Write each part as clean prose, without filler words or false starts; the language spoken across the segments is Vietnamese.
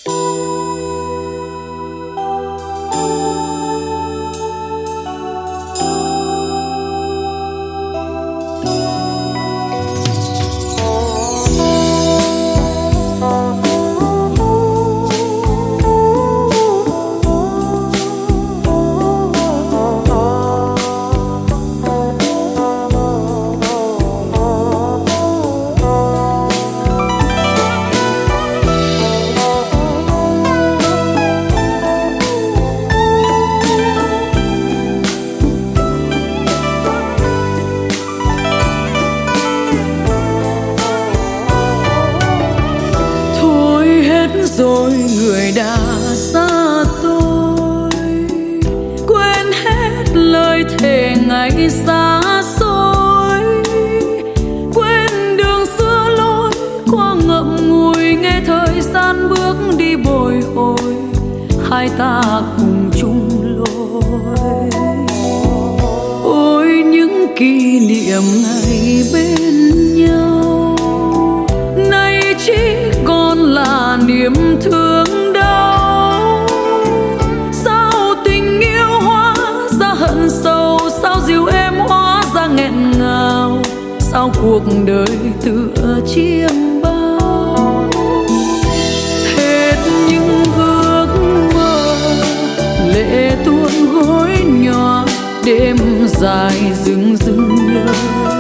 Rồi người đã xa tôi, quên hết lời thề ngày xa xôi, quên đường xưa lối qua ngậm ngùi, nghe thời gian bước đi bồi hồi, hai ta cùng chung lối. Ôi những kỷ niệm ngày bên nhau nay chỉ còn là niềm thương đau. Sao tình yêu hóa ra hận sâu, sao dịu êm hóa ra nghẹn ngào, sao cuộc đời tựa chiêng bao. Hết những ước mơ lệ tuôn gối nhòa, đêm dài rừng rừng nhớ.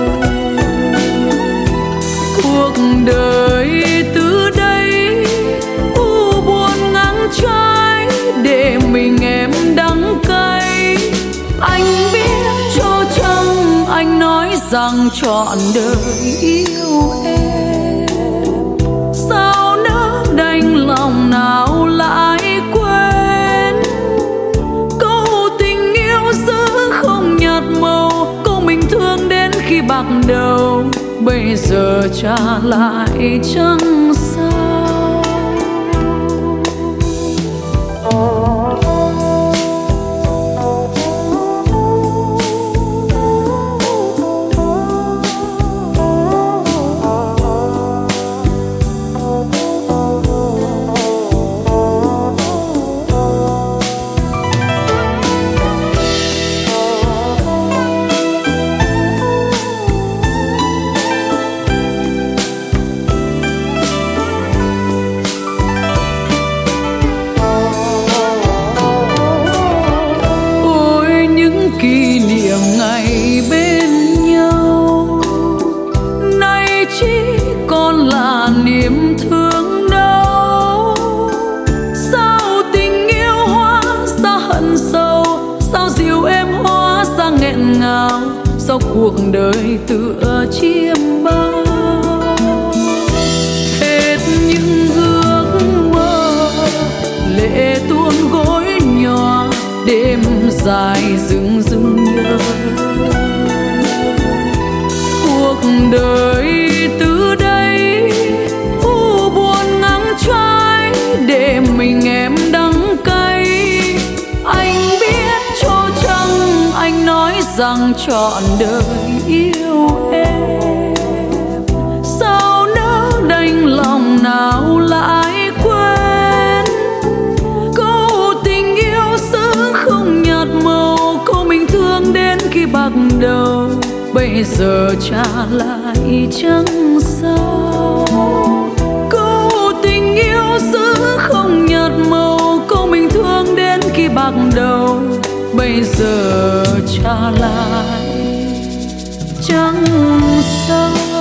Cuộc đời từ đây u buồn nắng trái, để mình em đắng cay. Anh biết cho chăng anh nói rằng trọn đời yêu em, sao nỡ đành lòng nào lại quên. Câu tình yêu giữ không nhạt màu, câu mình thương đến khi bạc đầu, bây giờ trả lại chẳng sao. Kỷ niệm ngày bên nhau nay chỉ còn là niềm thương đau. Sao tình yêu hóa ra hận sâu, sao dịu êm hóa ra nghẹn ngào, sao cuộc đời tựa chiêm bao. Hết những ước mơ lệ tuôn gối nhòa, đêm dài rừng rừng nhớ. Cuộc đời từ đây u buồn nắng trái, để mình em đắng cay. Anh biết cho chăng anh nói rằng trọn đời yêu em, sao nỡ đành lòng nào lại quên. Câu tình yêu giữ không nhạt màu, câu mình thương đến khi bạc đầu, bây giờ trả lại chẳng sao. Câu tình yêu giữ không nhạt màu, câu mình thương đến khi bạc đầu, bây giờ trả lại chẳng sao.